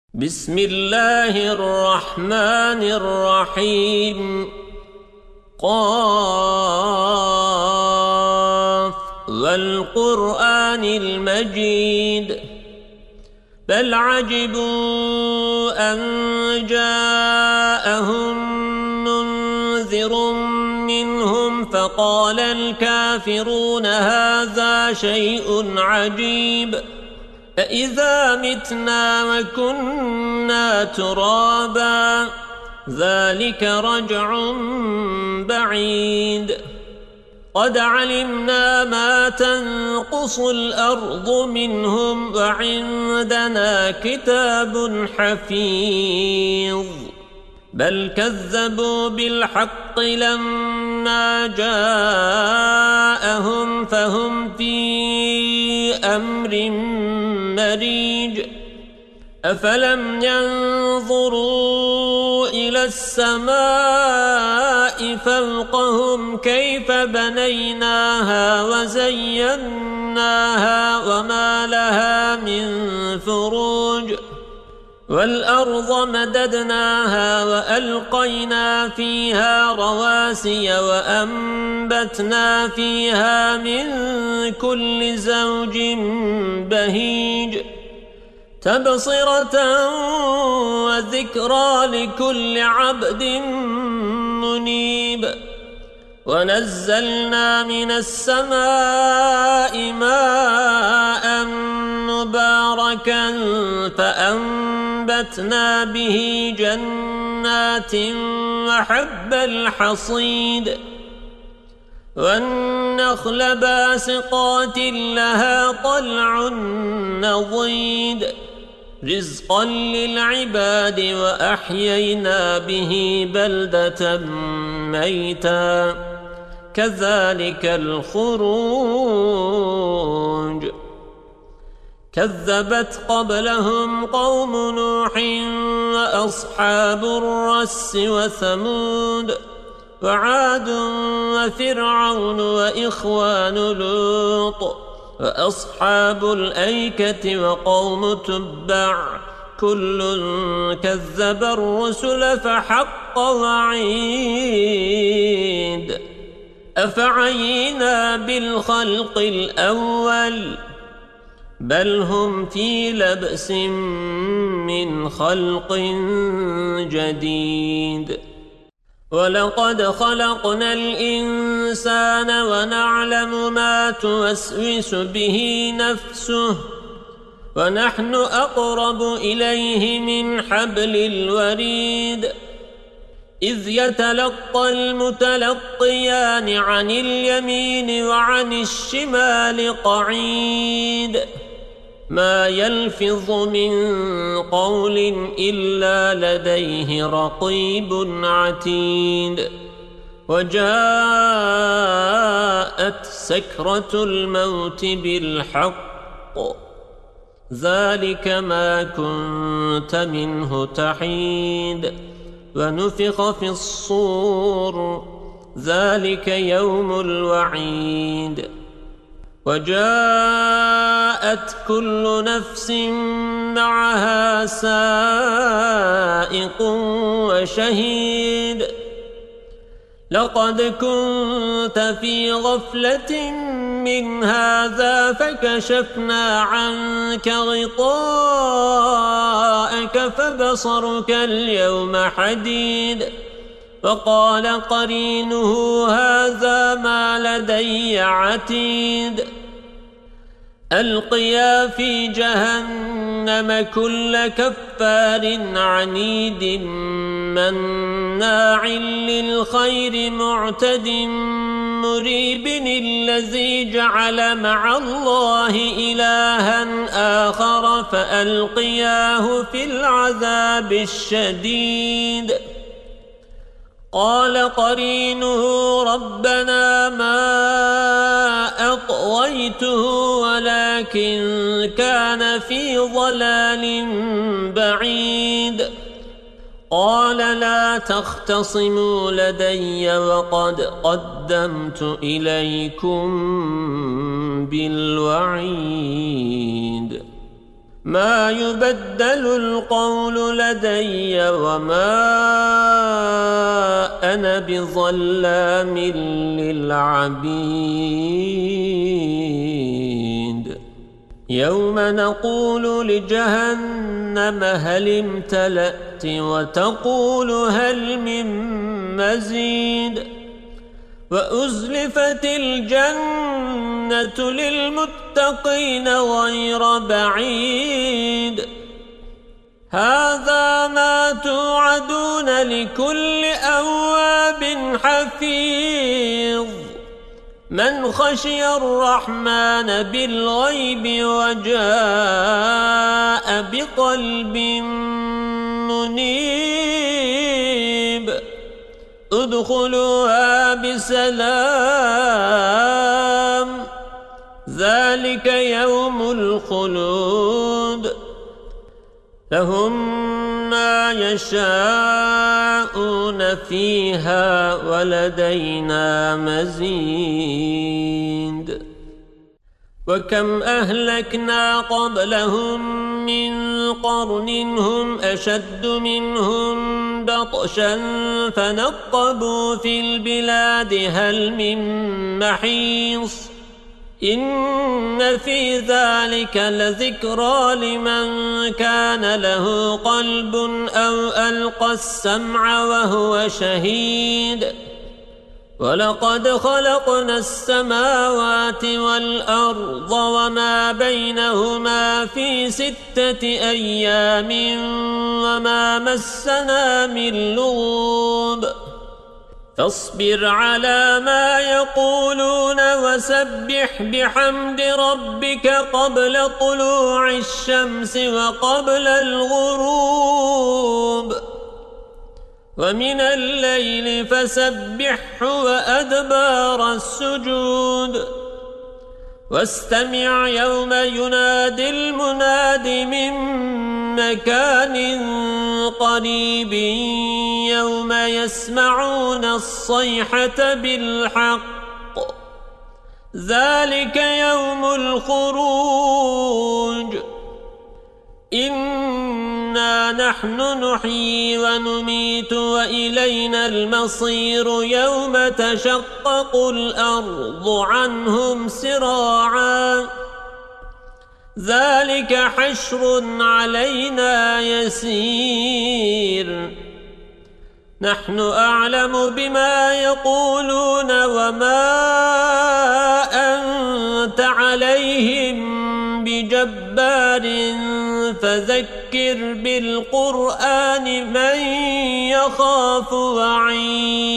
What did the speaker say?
بسم الله الرحمن الرحيم قاف والقرآن المجيد بل عجبوا أن جاءهم منذر منهم فقال الكافرون هذا شيء عجيب أإذا متنا وكنا ترابا ذلك رجع بعيد قد علمنا ما تنقص الأرض منهم وعندنا كتاب حفيظ بل كذبوا بالحق لما جاءهم فهم في أمر مريج أفلم ينظروا إلى السماء فوقهم كيف بنيناها وزيناها وما لها من فروج والأرض مددناها وألقينا فيها رواسي وأنبتنا فيها من كل زوج بهيج تبصرة وذكرى لكل عبد منيب ونزلنا من السماء ماء مباركا فأنبتنا به جنات وحب الحصيد والنخل باسقات لها طلع نضيد رزقا للعباد وأحيينا به بلدة ميتا كذلك الخروج كذبت قبلهم قوم نوح وأصحاب الرس وثمود وعاد وفرعون وإخوان لوط وأصحاب الأيكة وقوم تبع كل كذب الرسل فحق وعيد أفعينا بالخلق الأول بل هم في لبس من خلق جديد ولقد خلقنا الإنسان ونعلم ما توسوس به نفسه ونحن أقرب إليه من حبل الوريد إذ يتلقى المتلقيان عن اليمين وعن الشمال قعيد ما يلفظ من قول إلا لديه رقيب عتيد وجاءت سكرة الموت بالحق ذلك ما كنت منه تحيد ونفخ في الصور ذلك يوم الوعيد وجاءت كل نفس معها سائق وشهيد لقد كنت في غفلة من هذا فكشفنا عنك غطاءك فبصرك اليوم حديد وقال قرينه هذا ما لدي عتيد ألقيا في جهنم كل كفار عنيد مناع للخير معتد مريب الذي جعل مع الله إلها آخر فألقياه في العذاب الشديد قال قرينه ربنا ما أطغيته ولكن كان في ضلال بعيد قال لا تختصموا لدي وقد قدمت إليكم بالوعيد ما يبدل القول لدي وما أنا بظلام للعبيد يوم نقول لجهنم هل امتلأت وتقول هل من مزيد وأزلفت الجنة للمتقين غير بعيد هذا ما توعدون لكل أواب حفيظ من خشي الرحمن بالغيب وجاء بقلب منيب ادخلوها بسلام ذلك يوم الخلود لهم ما يشاءون فيها ولدينا مزيد وكم أهلكنا قبلهم من قرن هم أشد منهم بطشا فنقبوا في البلاد هل من محيص إن في ذلك لذكرى لمن كان له قلب أو ألقى السمع وهو شهيد ولقد خلقنا السماوات والأرض وما بينهما في 6 أيام وما مسنا من لغوب فاصبر على ما يقولون وسبح بحمد ربك قبل طلوع الشمس وقبل الغروب ومن الليل فسبحه وأدبار السجود واستمع يوم ينادي المناد من مكان قريب يوم يسمعون الصيحة بالحق ذلك يوم الخروج إنا نحن نحيي ونميت وإلينا المصير يوم تشقق الأرض عنهم سراعا ذلك حشر علينا يسير نحن أعلم بما يقولون وما أنت عليهم بجبار فذكر بالقرآن من يخاف وعيد